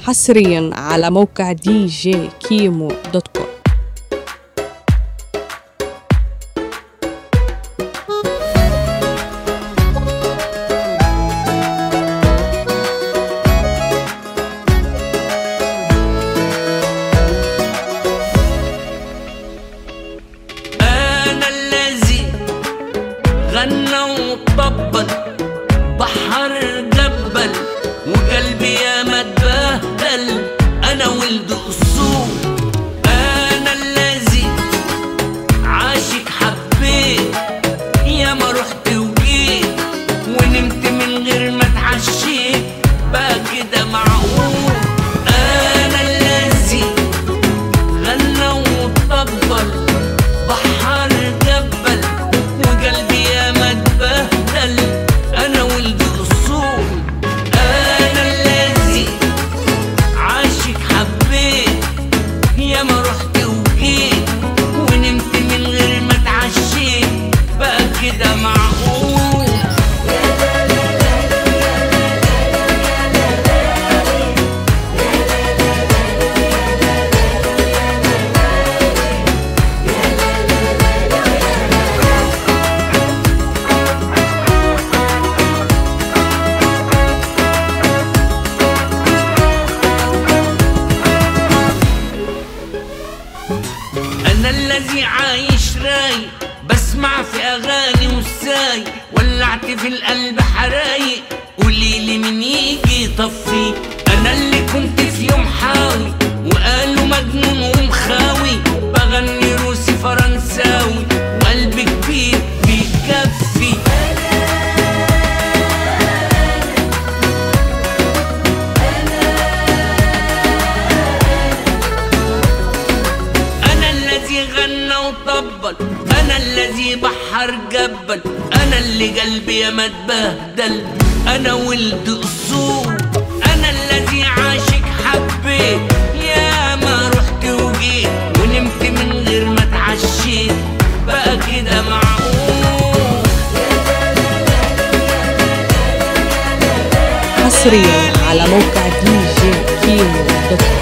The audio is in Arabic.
حصريا على موقع djkimo.com. أنا الذي غنى وطبل بحر جبل وقلبي يا ما اتبهدل، أنا ولد أصول. أنا الذي عاشق حبيت يا ما رحت وجيت ونمت من غير ما اتعشيت، بقى كده معقول؟ أنا الذي غنى وطبل بحر جبل وقلبي يا ما اتبهدل، أنا ولد أصول. أنا الذي عاشق حبيت يا ما رحت وجيت ونمت من غير ما اتعشيت، بقى كده معقول؟ أنا الذي عايش رايق بسمع في أغاني وساي، ولعت في القلب حرايق قوليلي مين يجي يطفي. أنا اللي كنت في يوم حاوي وقالوا مجنون ومخاوي، بغني روسي فرنساوي وقلبي كبير بيكفي. غنى وطبل، أنا الذي بحر جبل، أنا اللي قلبي يا ما اتبهدل، أنا ولد أصول. أنا الذي عاشق حبيت يا ما رحت وجيت ونمت من غير ما اتعشيت، بقى كده معقول؟ حصريا على موقع djkimo.com.